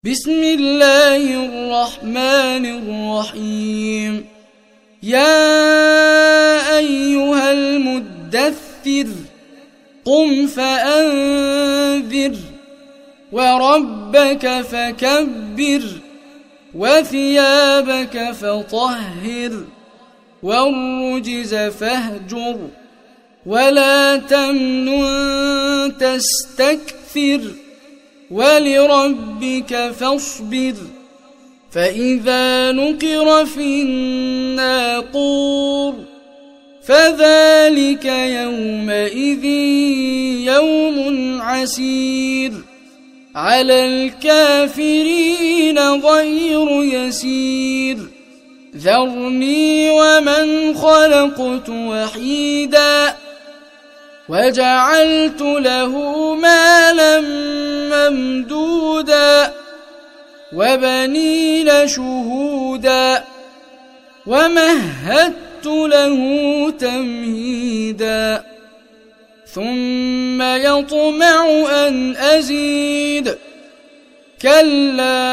بسم الله الرحمن الرحيم. يا أيها المدثر قم فأنذر وربك فكبر وثيابك فطهر والرجز فاهجر ولا تمنن تستكثر ولربك فاصبر. فإذا نقر في الناقور فذلك يومئذ يوم عسير على الكافرين غير يسير. ذرني ومن خلقت وحيدا وجعلت له مالا ممدودا وبنين شهودا ومهدت له تمهيدا ثم يطمع أن أزيد كلا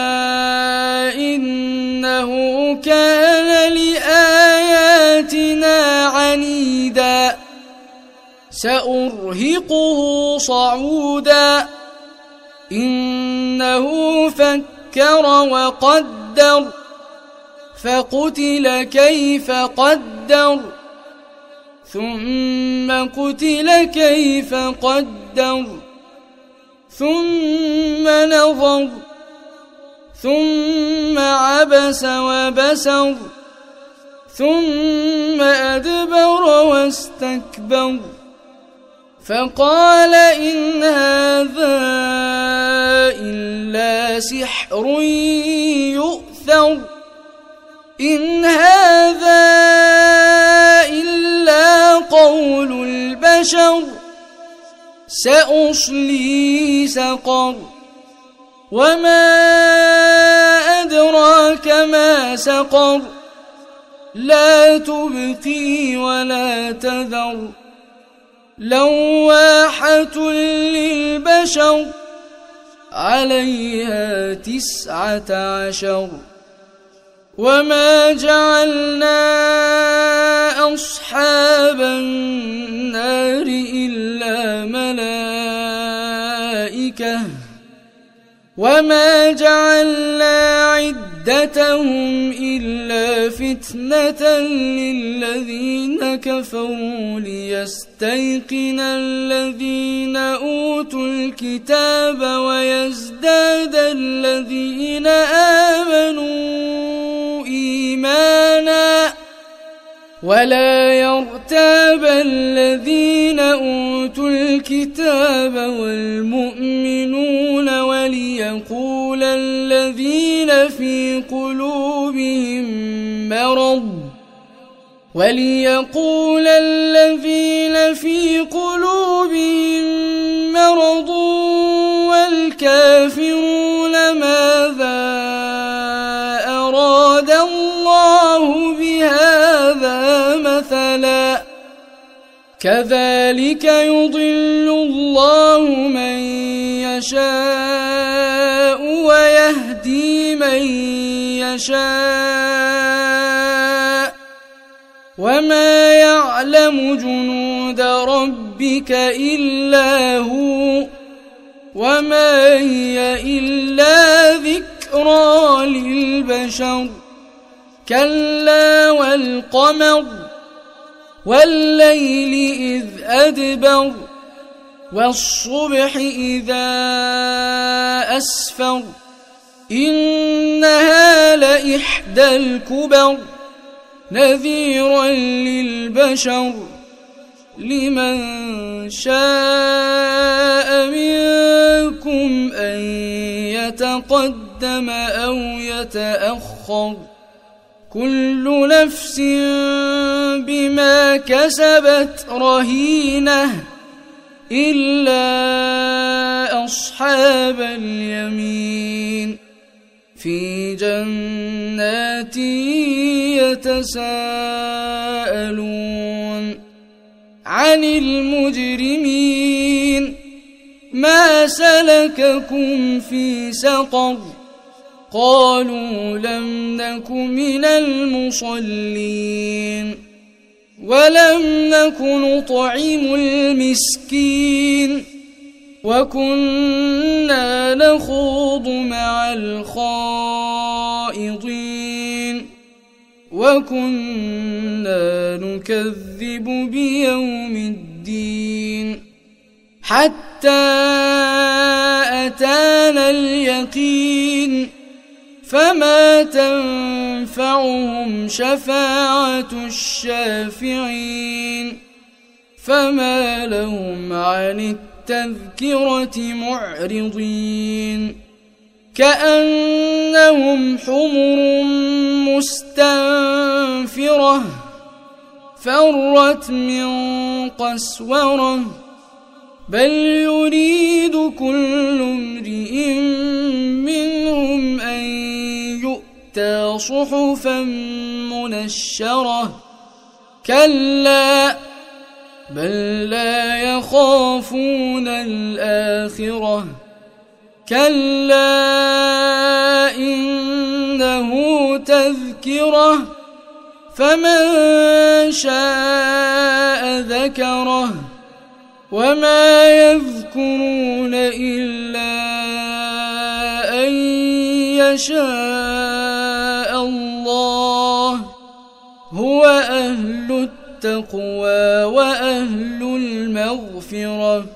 إنه كان لآياتنا عنيدا سأرهقه صعودا إنه فكر وقدر فقتل كيف قدر ثم قتل كيف قدر ثم نظر ثم عبس وبسر ثم أدبر واستكبر فقال إن هذا إلا سحر يؤثر إن هذا إلا قول البشر سأصلي سقر وما أدراك ما سقر لا تبقي ولا تذر لواحة للبشر عليها 19 وما جعلنا أصحاب النار إلا ملائكة وما جعلنا عدتهم إلا فتنة للذين كفروا ليستيقن الذين أوتوا الكتاب ويزداد الذين آمنوا إيمانا ولا يرتاب الذين أوتوا الكتاب والمؤمنون وليقول الذين في قلوبهم مرض والكافرون ماذا أراد الله بهذا مثلا كذلك يضل الله من يشاء ويهدي من يشاء وما يعلم جنود ربك إلا هو وما هي إلا ذكرى للبشر كلا والقمر والليل إذ أدبر والصبح إذا أسفر إنها لإحدى الكبر نذيرا للبشر لمن شاء منكم أن يتقدم أو يتأخر كل نفس بما كسبت رهينة إلا أصحاب اليمين في جنات يتساءلون عن المجرمين ما سلككم في سقر قالوا لم نك من المصلين ولم نك نطعم المسكين وكنا نخوض مع الخائضين وكنا نكذب بيوم الدين حتى أتانا اليقين فما تنفعهم شفاعة الشافعين فما لهم عن التذكرة معرضين كأنهم حمر مستنفرة فرت من قسورة بل يريد كل امرئ منهم أن يؤتى صحفا منشرة كلا بل لا يخافون الآخرة كلا إنه تذكرة فمن شاء ذكره وما يذكرون إلا أن يشاء الله هو أهل التقوى وأهل المغفرة